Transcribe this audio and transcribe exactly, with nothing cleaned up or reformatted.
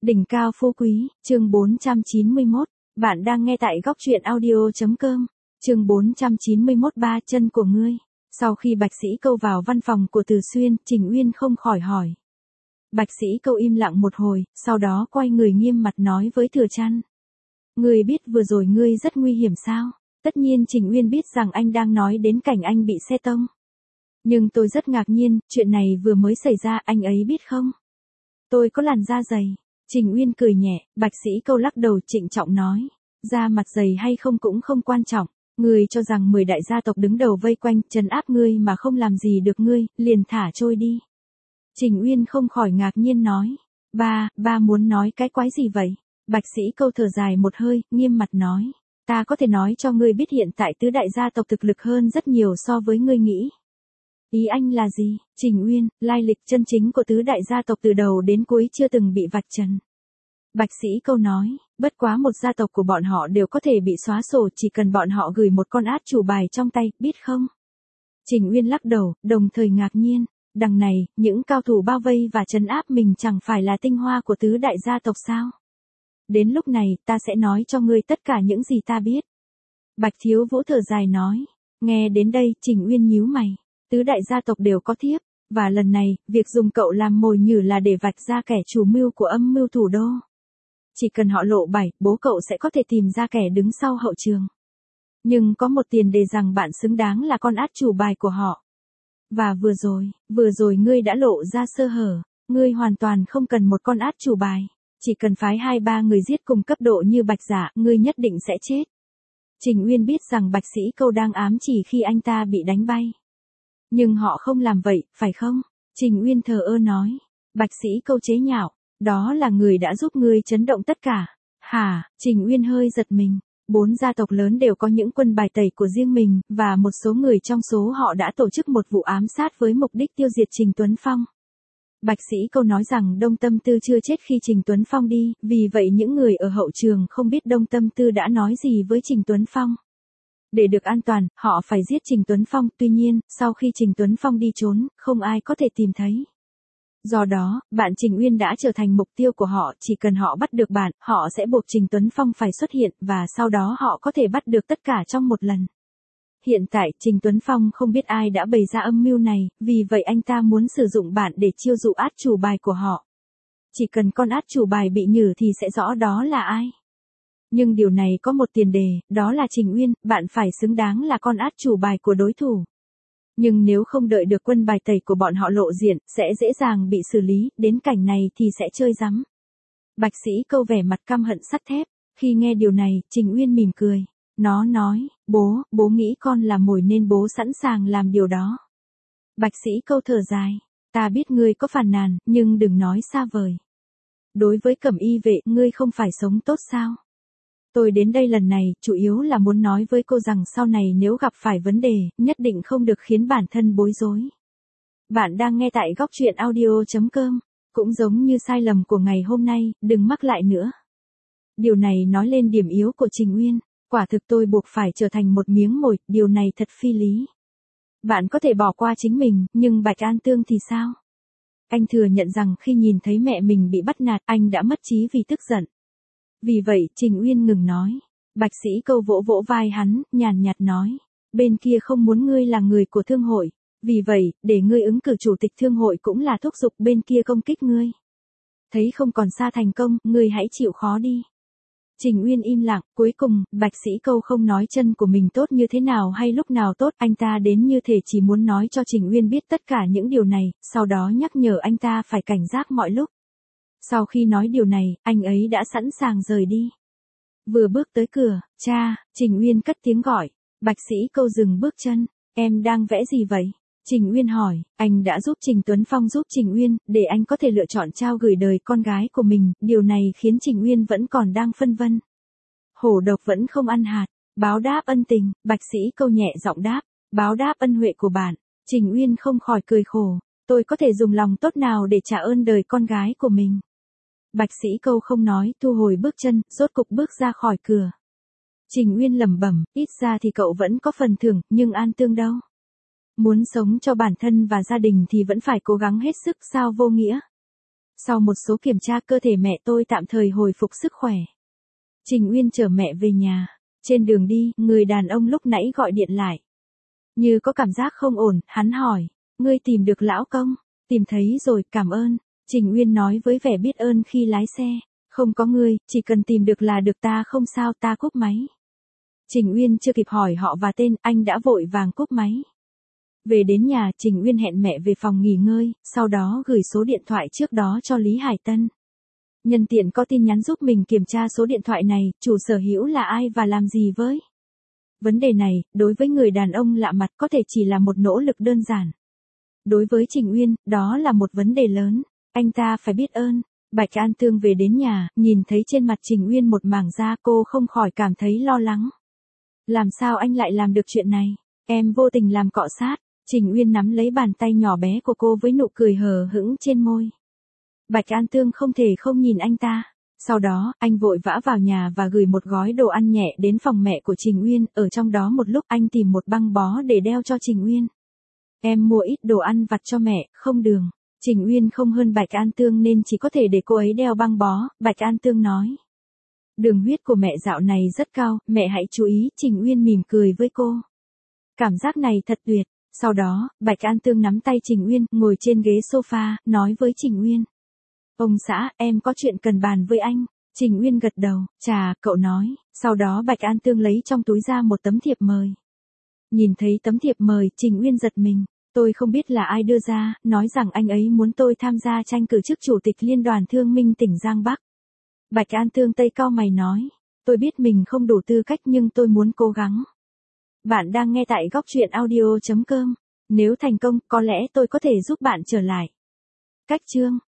Đỉnh cao phú quý, chương bốn trăm chín mươi mốt. Bạn đang nghe tại góc truyện audio.com. Chương bốn trăm chín mươi mốt ba chân của ngươi. Sau khi Bạch Sĩ Câu vào văn phòng của Từ Xuyên, Trình Uyên không khỏi hỏi. Bạch Sĩ Câu im lặng một hồi, sau đó quay người nghiêm mặt nói với Thừa Trăn. Ngươi biết vừa rồi ngươi rất nguy hiểm sao? Tất nhiên Trình Uyên biết rằng anh đang nói đến cảnh anh bị xe tông. Nhưng tôi rất ngạc nhiên, chuyện này vừa mới xảy ra, anh ấy biết không? Tôi có làn da dày. Trình Uyên cười nhẹ, Bạch Sĩ Câu lắc đầu trịnh trọng nói. Da mặt dày hay không cũng không quan trọng. Ngươi cho rằng mười đại gia tộc đứng đầu vây quanh, trấn áp ngươi mà không làm gì được ngươi, liền thả trôi đi. Trình Uyên không khỏi ngạc nhiên nói. Ba, ba muốn nói cái quái gì vậy? Bạch Sĩ Câu thở dài một hơi, nghiêm mặt nói. Ta có thể nói cho ngươi biết hiện tại tứ đại gia tộc thực lực hơn rất nhiều so với ngươi nghĩ. Ý anh là gì? Trình Uyên, lai lịch chân chính của tứ đại gia tộc từ đầu đến cuối chưa từng bị vạch trần. Bạch Sĩ Câu nói, bất quá một gia tộc của bọn họ đều có thể bị xóa sổ chỉ cần bọn họ gửi một con át chủ bài trong tay, biết không? Trình Uyên lắc đầu, đồng thời ngạc nhiên, đằng này, những cao thủ bao vây và trấn áp mình chẳng phải là tinh hoa của tứ đại gia tộc sao? Đến lúc này, ta sẽ nói cho ngươi tất cả những gì ta biết. Bạch Thiếu Vũ thở dài nói, nghe đến đây, Trình Uyên nhíu mày. Tứ đại gia tộc đều có thiếp, và lần này, việc dùng cậu làm mồi nhử là để vạch ra kẻ chủ mưu của âm mưu thủ đô. Chỉ cần họ lộ bày, bố cậu sẽ có thể tìm ra kẻ đứng sau hậu trường. Nhưng có một tiền đề rằng bạn xứng đáng là con át chủ bài của họ. Và vừa rồi, vừa rồi ngươi đã lộ ra sơ hở, ngươi hoàn toàn không cần một con át chủ bài. Chỉ cần phái hai ba người giết cùng cấp độ như Bạch Giả, ngươi nhất định sẽ chết. Trình Uyên biết rằng Bạch Sĩ Câu đang ám chỉ khi anh ta bị đánh bay. Nhưng họ không làm vậy, phải không? Trình Uyên thờ ơ nói. Bạch Sĩ Câu chế nhạo, đó là người đã giúp ngươi chấn động tất cả. Hả? Trình Uyên hơi giật mình. Bốn gia tộc lớn đều có những quân bài tẩy của riêng mình, và một số người trong số họ đã tổ chức một vụ ám sát với mục đích tiêu diệt Trình Tuấn Phong. Bạch Sĩ Câu nói rằng Đông Tâm Tư chưa chết khi Trình Tuấn Phong đi, vì vậy những người ở hậu trường không biết Đông Tâm Tư đã nói gì với Trình Tuấn Phong. Để được an toàn, họ phải giết Trình Tuấn Phong, tuy nhiên, sau khi Trình Tuấn Phong đi trốn, không ai có thể tìm thấy. Do đó, bạn Trình Uyên đã trở thành mục tiêu của họ, chỉ cần họ bắt được bạn, họ sẽ buộc Trình Tuấn Phong phải xuất hiện, và sau đó họ có thể bắt được tất cả trong một lần. Hiện tại, Trình Tuấn Phong không biết ai đã bày ra âm mưu này, vì vậy anh ta muốn sử dụng bạn để chiêu dụ át chủ bài của họ. Chỉ cần con át chủ bài bị nhử thì sẽ rõ đó là ai. Nhưng điều này có một tiền đề, đó là Trình Uyên, bạn phải xứng đáng là con át chủ bài của đối thủ. Nhưng nếu không đợi được quân bài tẩy của bọn họ lộ diện, sẽ dễ dàng bị xử lý, đến cảnh này thì sẽ chơi rắm. Bạch Sĩ Câu vẻ mặt căm hận sắt thép, khi nghe điều này, Trình Uyên mỉm cười. Nó nói, bố, bố nghĩ con là mồi nên bố sẵn sàng làm điều đó. Bạch Sĩ Câu thở dài, ta biết ngươi có phàn nàn, nhưng đừng nói xa vời. Đối với Cẩm Y vệ, ngươi không phải sống tốt sao? Tôi đến đây lần này, chủ yếu là muốn nói với cô rằng sau này nếu gặp phải vấn đề, nhất định không được khiến bản thân bối rối. Bạn đang nghe tại góc truyện audio.com, cũng giống như sai lầm của ngày hôm nay, đừng mắc lại nữa. Điều này nói lên điểm yếu của Trình Uyên, quả thực tôi buộc phải trở thành một miếng mồi, điều này thật phi lý. Bạn có thể bỏ qua chính mình, nhưng Bạch An Tương thì sao? Anh thừa nhận rằng khi nhìn thấy mẹ mình bị bắt nạt, anh đã mất trí vì tức giận. Vì vậy, Trình Uyên ngừng nói. Bạch Sĩ Câu vỗ vỗ vai hắn, nhàn nhạt nói. Bên kia không muốn ngươi là người của thương hội. Vì vậy, để ngươi ứng cử chủ tịch thương hội cũng là thúc giục bên kia công kích ngươi. Thấy không còn xa thành công, ngươi hãy chịu khó đi. Trình Uyên im lặng, cuối cùng, Bạch Sĩ Câu không nói chân của mình tốt như thế nào hay lúc nào tốt, anh ta đến như thể chỉ muốn nói cho Trình Uyên biết tất cả những điều này, sau đó nhắc nhở anh ta phải cảnh giác mọi lúc. Sau khi nói điều này, anh ấy đã sẵn sàng rời đi. Vừa bước tới cửa, cha, Trình Uyên cất tiếng gọi. Bạch Sĩ Câu dừng bước chân, em đang vẽ gì vậy? Trình Uyên hỏi, anh đã giúp Trình Tuấn Phong giúp Trình Uyên, để anh có thể lựa chọn trao gửi đời con gái của mình, điều này khiến Trình Uyên vẫn còn đang phân vân. Hổ độc vẫn không ăn hạt, báo đáp ân tình, Bạch Sĩ Câu nhẹ giọng đáp, báo đáp ân huệ của bạn. Trình Uyên không khỏi cười khổ, tôi có thể dùng lòng tốt nào để trả ơn đời con gái của mình. Bạch Sĩ Câu không nói, thu hồi bước chân, rốt cục bước ra khỏi cửa. Trình Uyên lẩm bẩm, ít ra thì cậu vẫn có phần thưởng, nhưng An Tương đâu? Muốn sống cho bản thân và gia đình thì vẫn phải cố gắng hết sức sao vô nghĩa. Sau một số kiểm tra cơ thể mẹ tôi tạm thời hồi phục sức khỏe. Trình Uyên chở mẹ về nhà. Trên đường đi, người đàn ông lúc nãy gọi điện lại. Như có cảm giác không ổn, hắn hỏi, ngươi tìm được lão công? Tìm thấy rồi, cảm ơn. Trình Uyên nói với vẻ biết ơn khi lái xe. Không có ngươi, chỉ cần tìm được là được, ta không sao, ta cúp máy. Trình Uyên chưa kịp hỏi họ và tên, anh đã vội vàng cúp máy. Về đến nhà, Trình Uyên hẹn mẹ về phòng nghỉ ngơi, sau đó gửi số điện thoại trước đó cho Lý Hải Tân. Nhân tiện có tin nhắn giúp mình kiểm tra số điện thoại này, chủ sở hữu là ai và làm gì với. Vấn đề này, đối với người đàn ông lạ mặt có thể chỉ là một nỗ lực đơn giản. Đối với Trình Uyên, đó là một vấn đề lớn, anh ta phải biết ơn. Bạch An Tương về đến nhà, nhìn thấy trên mặt Trình Uyên một mảng da, cô không khỏi cảm thấy lo lắng. Làm sao anh lại làm được chuyện này? Em vô tình làm cọ sát. Trình Uyên nắm lấy bàn tay nhỏ bé của cô với nụ cười hờ hững trên môi. Bạch An Tương không thể không nhìn anh ta. Sau đó, anh vội vã vào nhà và gửi một gói đồ ăn nhẹ đến phòng mẹ của Trình Uyên, ở trong đó một lúc anh tìm một băng bó để đeo cho Trình Uyên. Em mua ít đồ ăn vặt cho mẹ, không đường. Trình Uyên không hơn Bạch An Tương nên chỉ có thể để cô ấy đeo băng bó, Bạch An Tương nói. Đường huyết của mẹ dạo này rất cao, mẹ hãy chú ý, Trình Uyên mỉm cười với cô. Cảm giác này thật tuyệt. Sau đó, Bạch An Tương nắm tay Trình Uyên, ngồi trên ghế sofa, nói với Trình Uyên. Ông xã, em có chuyện cần bàn với anh. Trình Uyên gật đầu, chà, cậu nói. Sau đó Bạch An Tương lấy trong túi ra một tấm thiệp mời. Nhìn thấy tấm thiệp mời, Trình Uyên giật mình. Tôi không biết là ai đưa ra, nói rằng anh ấy muốn tôi tham gia tranh cử chức chủ tịch Liên đoàn Thương minh tỉnh Giang Bắc. Bạch An Tương tây cau mày nói. Tôi biết mình không đủ tư cách nhưng tôi muốn cố gắng. Bạn đang nghe tại góc truyện audio chấm com. Nếu thành công, có lẽ tôi có thể giúp bạn trở lại. Cách chương